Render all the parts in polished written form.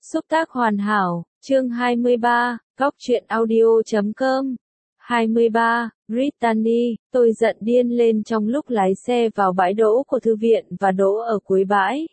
Xúc tác hoàn hảo, chương 23, Góc truyện audio.com 23, Brittany, tôi giận điên lên trong lúc lái xe vào bãi đỗ của thư viện và đỗ ở cuối bãi.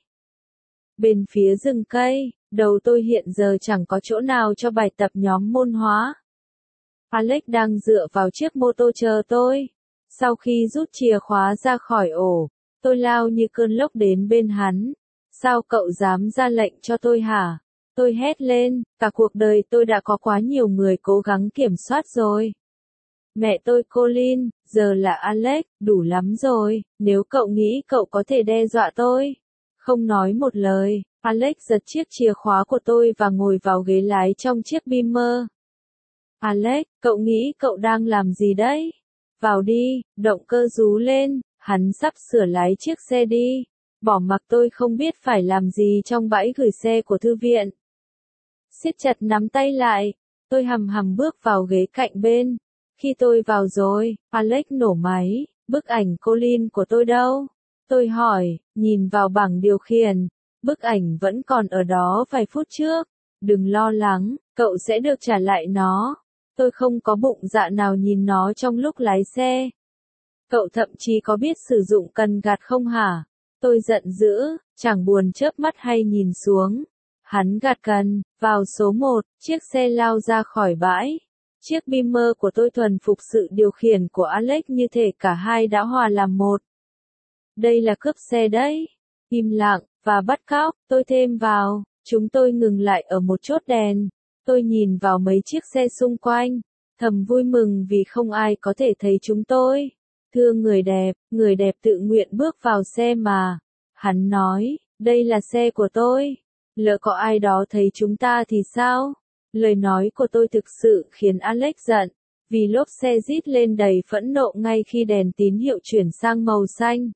Bên phía rừng cây, đầu tôi hiện giờ chẳng có chỗ nào cho bài tập nhóm môn hóa. Alex đang dựa vào chiếc mô tô chờ tôi. Sau khi rút chìa khóa ra khỏi ổ, tôi lao như cơn lốc đến bên hắn. Sao cậu dám ra lệnh cho tôi hả? Tôi hét lên, cả cuộc đời tôi đã có quá nhiều người cố gắng kiểm soát rồi. Mẹ tôi Colin, giờ là Alex, đủ lắm rồi, nếu cậu nghĩ cậu có thể đe dọa tôi. Không nói một lời, Alex giật chiếc chìa khóa của tôi và ngồi vào ghế lái trong chiếc Beamer. Alex, cậu nghĩ cậu đang làm gì đấy? Vào đi, động cơ rú lên, hắn sắp sửa lái chiếc xe đi. Bỏ mặc tôi không biết phải làm gì trong bãi gửi xe của thư viện. Siết chặt nắm tay lại, tôi hầm hầm bước vào ghế cạnh bên. Khi tôi vào rồi, Alex nổ máy, bức ảnh Colin của tôi đâu? Tôi hỏi, nhìn vào bảng điều khiển, bức ảnh vẫn còn ở đó vài phút trước. Đừng lo lắng, cậu sẽ được trả lại nó. Tôi không có bụng dạ nào nhìn nó trong lúc lái xe. Cậu thậm chí có biết sử dụng cần gạt không hả? Tôi giận dữ, chẳng buồn chớp mắt hay nhìn xuống. Hắn gạt cần, vào số 1, chiếc xe lao ra khỏi bãi. Chiếc Beamer của tôi thuần phục sự điều khiển của Alex như thể cả hai đã hòa làm một. Đây là cướp xe đấy. Im lặng, và bắt cóc, tôi thêm vào. Chúng tôi ngừng lại ở một chốt đèn. Tôi nhìn vào mấy chiếc xe xung quanh, thầm vui mừng vì không ai có thể thấy chúng tôi. Thưa người đẹp tự nguyện bước vào xe mà. Hắn nói, đây là xe của tôi. Lỡ có ai đó thấy chúng ta thì sao? Lời nói của tôi thực sự khiến Alex giận, vì lốp xe rít lên đầy phẫn nộ ngay khi đèn tín hiệu chuyển sang màu xanh.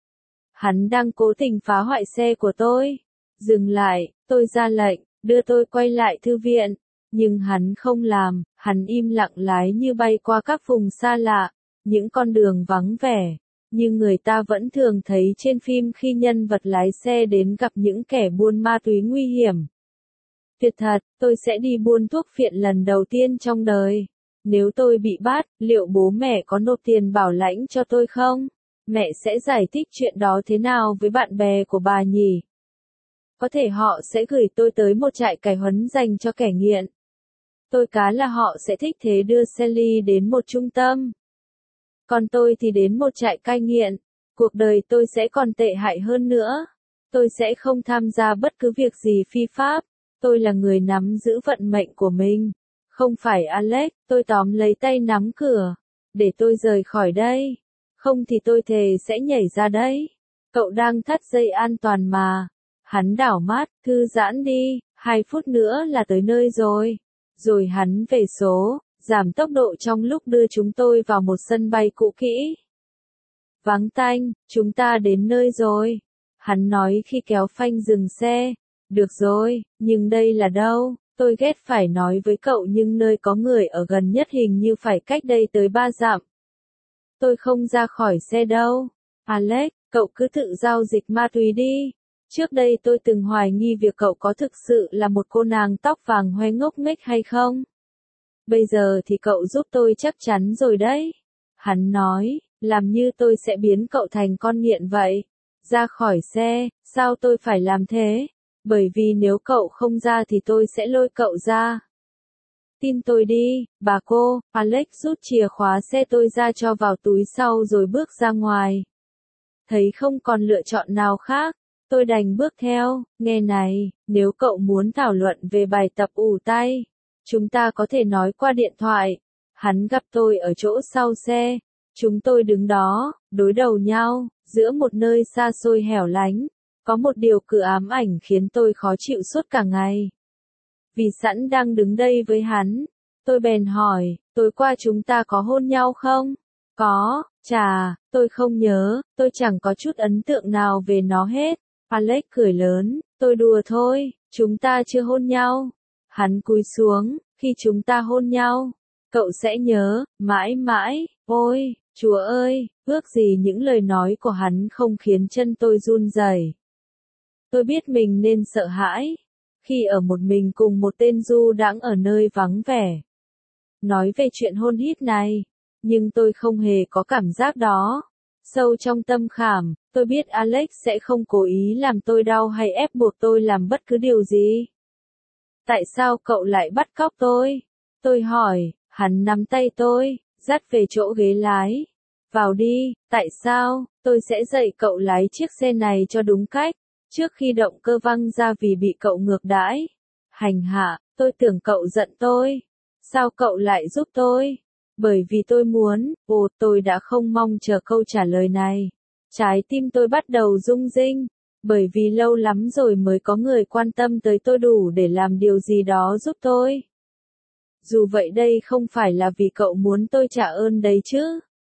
Hắn đang cố tình phá hoại xe của tôi. Dừng lại, tôi ra lệnh, đưa tôi quay lại thư viện. Nhưng hắn không làm, hắn im lặng lái như bay qua các vùng xa lạ, những con đường vắng vẻ, như người ta vẫn thường thấy trên phim khi nhân vật lái xe đến gặp những kẻ buôn ma túy nguy hiểm. Tuyệt thật, tôi sẽ đi buôn thuốc phiện lần đầu tiên trong đời. Nếu tôi bị bắt, liệu bố mẹ có nộp tiền bảo lãnh cho tôi không? Mẹ sẽ giải thích chuyện đó thế nào với bạn bè của bà nhỉ? Có thể họ sẽ gửi tôi tới một trại cai huấn dành cho kẻ nghiện. Tôi cá là họ sẽ thích thế đưa Sally đến một trung tâm. Còn tôi thì đến một trại cai nghiện. Cuộc đời tôi sẽ còn tệ hại hơn nữa. Tôi sẽ không tham gia bất cứ việc gì phi pháp. Tôi là người nắm giữ vận mệnh của mình. Không phải Alex, tôi tóm lấy tay nắm cửa. Để tôi rời khỏi đây. Không thì tôi thề sẽ nhảy ra đấy. Cậu đang thắt dây an toàn mà. Hắn đảo mắt, thư giãn đi, 2 phút nữa là tới nơi rồi. Rồi hắn về số, giảm tốc độ trong lúc đưa chúng tôi vào một sân bay cũ kỹ. Vắng tanh, chúng ta đến nơi rồi. Hắn nói khi kéo phanh dừng xe. Được rồi, nhưng đây là đâu? Tôi ghét phải nói với cậu nhưng nơi có người ở gần nhất hình như phải cách đây tới 3 dặm. Tôi không ra khỏi xe đâu. Alex, cậu cứ tự giao dịch ma túy đi. Trước đây tôi từng hoài nghi việc cậu có thực sự là một cô nàng tóc vàng hoe ngốc nghếch hay không. Bây giờ thì cậu giúp tôi chắc chắn rồi đấy. Hắn nói, làm như tôi sẽ biến cậu thành con nghiện vậy. Ra khỏi xe, sao tôi phải làm thế? Bởi vì nếu cậu không ra thì tôi sẽ lôi cậu ra. Tin tôi đi, bà cô. Alex rút chìa khóa xe tôi ra cho vào túi sau rồi bước ra ngoài. Thấy không còn lựa chọn nào khác, tôi đành bước theo. Nghe này, nếu cậu muốn thảo luận về bài tập ủ tay, chúng ta có thể nói qua điện thoại. Hắn gặp tôi ở chỗ sau xe. Chúng tôi đứng đó, đối đầu nhau, giữa một nơi xa xôi hẻo lánh. Có một điều cứ ám ảnh khiến tôi khó chịu suốt cả ngày. Vì sẵn đang đứng đây với hắn, tôi bèn hỏi, tối qua chúng ta có hôn nhau không? Có, chà, tôi không nhớ, tôi chẳng có chút ấn tượng nào về nó hết. Alex cười lớn, tôi đùa thôi, chúng ta chưa hôn nhau. Hắn cúi xuống, khi chúng ta hôn nhau, cậu sẽ nhớ, mãi mãi, ôi, Chúa ơi, ước gì những lời nói của hắn không khiến chân tôi run rẩy. Tôi biết mình nên sợ hãi. khi ở một mình cùng một tên du đãng ở nơi vắng vẻ. Nói về chuyện hôn hít này, nhưng tôi không hề có cảm giác đó. Sâu trong tâm khảm, tôi biết Alex sẽ không cố ý làm tôi đau hay ép buộc tôi làm bất cứ điều gì. Tại sao cậu lại bắt cóc tôi? Tôi hỏi, hắn nắm tay tôi, dắt về chỗ ghế lái. Vào đi, tại sao? Tôi sẽ dạy cậu lái chiếc xe này cho đúng cách, trước khi động cơ văng ra vì bị cậu ngược đãi. Hành hạ, tôi tưởng cậu giận tôi. Sao cậu lại giúp tôi? Bởi vì tôi muốn, tôi đã không mong chờ câu trả lời này. Trái tim tôi bắt đầu rung rinh, bởi vì lâu lắm rồi mới có người quan tâm tới tôi đủ để làm điều gì đó giúp tôi. Dù vậy đây không phải là vì cậu muốn tôi trả ơn đấy chứ.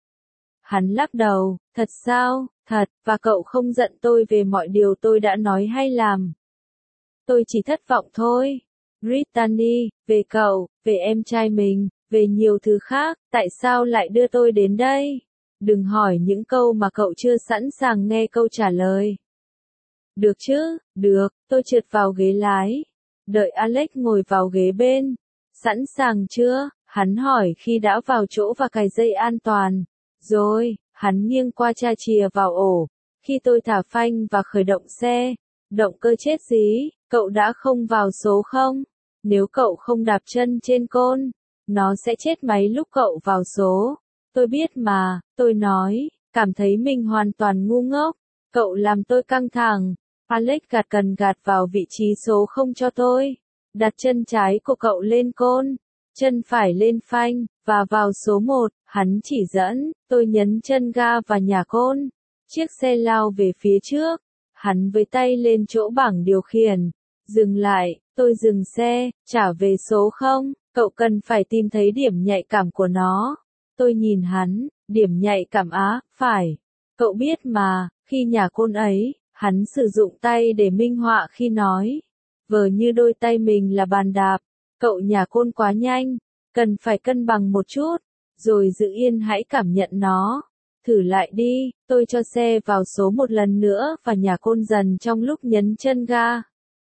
Hắn lắc đầu, thật sao, thật, và cậu không giận tôi về mọi điều tôi đã nói hay làm. Tôi chỉ thất vọng thôi. Brittany, về cậu, về em trai mình, về nhiều thứ khác, tại sao lại đưa tôi đến đây? Đừng hỏi những câu mà cậu chưa sẵn sàng nghe câu trả lời. Được chứ, được, tôi trượt vào ghế lái. Đợi Alex ngồi vào ghế bên. Sẵn sàng chưa? Hắn hỏi khi đã vào chỗ và cài dây an toàn. Rồi, hắn nghiêng qua tra chìa vào ổ. Khi tôi thả phanh và khởi động xe, động cơ chết dí, cậu đã không vào số không? Nếu cậu không đạp chân trên côn, nó sẽ chết máy lúc cậu vào số. Tôi biết mà, tôi nói, cảm thấy mình hoàn toàn ngu ngốc. Cậu làm tôi căng thẳng. Alex gạt vào vị trí số không cho tôi. Đặt chân trái của cậu lên côn, chân phải lên phanh, và vào số 1, hắn chỉ dẫn, tôi nhấn chân ga và nhả côn. Chiếc xe lao về phía trước, hắn với tay lên chỗ bảng điều khiển. Dừng lại, tôi dừng xe, trả về số 0, cậu cần phải tìm thấy điểm nhạy cảm của nó. Tôi nhìn hắn, điểm nhạy cảm á, phải. Cậu biết mà, khi nhả côn ấy, hắn sử dụng tay để minh họa khi nói. Vờ như đôi tay mình là bàn đạp, cậu nhả côn quá nhanh, cần phải cân bằng một chút, rồi giữ yên hãy cảm nhận nó. Thử lại đi, tôi cho xe vào số một lần nữa và nhả côn dần trong lúc nhấn chân ga.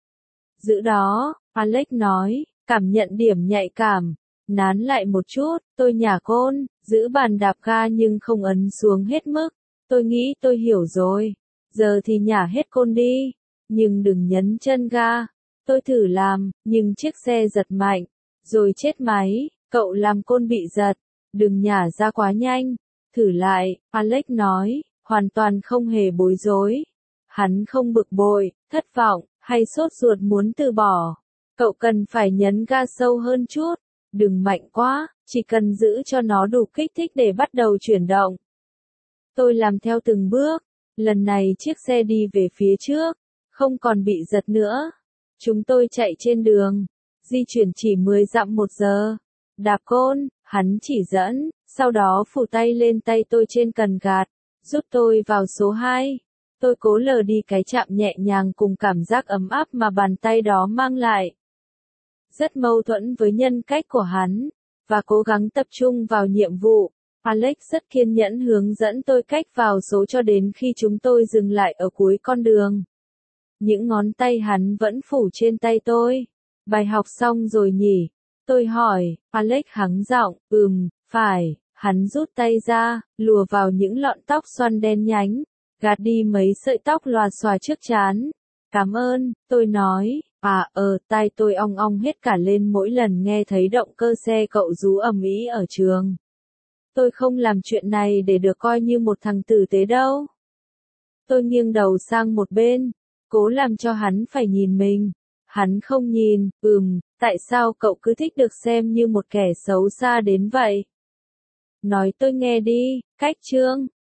Giữ đó, Alex nói, cảm nhận điểm nhạy cảm. Nán lại một chút, tôi nhả côn, giữ bàn đạp ga nhưng không ấn xuống hết mức. Tôi nghĩ tôi hiểu rồi. Giờ thì nhả hết côn đi, nhưng đừng nhấn chân ga. Tôi thử làm, nhưng chiếc xe giật mạnh, rồi chết máy. Cậu làm côn bị giật, đừng nhả ra quá nhanh. Thử lại, Alex nói, hoàn toàn không hề bối rối. Hắn không bực bội, thất vọng, hay sốt ruột muốn từ bỏ. Cậu cần phải nhấn ga sâu hơn chút, đừng mạnh quá, chỉ cần giữ cho nó đủ kích thích để bắt đầu chuyển động. Tôi làm theo từng bước, lần này chiếc xe đi về phía trước, không còn bị giật nữa. Chúng tôi chạy trên đường, di chuyển chỉ 10 dặm một giờ. Đạp côn, hắn chỉ dẫn, sau đó phủ tay lên tay tôi trên cần gạt, giúp tôi vào số 2. Tôi cố lờ đi cái chạm nhẹ nhàng cùng cảm giác ấm áp mà bàn tay đó mang lại. Rất mâu thuẫn với nhân cách của hắn, và cố gắng tập trung vào nhiệm vụ. Alex rất kiên nhẫn hướng dẫn tôi cách vào số cho đến khi chúng tôi dừng lại ở cuối con đường. Những ngón tay hắn vẫn phủ trên tay tôi. Bài học xong rồi nhỉ? Tôi hỏi, Alex hắng giọng, phải. Hắn rút tay ra, lùa vào những lọn tóc xoăn đen nhánh, gạt đi mấy sợi tóc lòa xòa trước trán. Cảm ơn, tôi nói, tai tôi ong ong hết cả lên mỗi lần nghe thấy động cơ xe cậu rú ầm ĩ ở trường. Tôi không làm chuyện này để được coi như một thằng tử tế đâu. Tôi nghiêng đầu sang một bên, cố làm cho hắn phải nhìn mình. Hắn không nhìn, tại sao cậu cứ thích được xem như một kẻ xấu xa đến vậy? Nói tôi nghe đi, cách chương.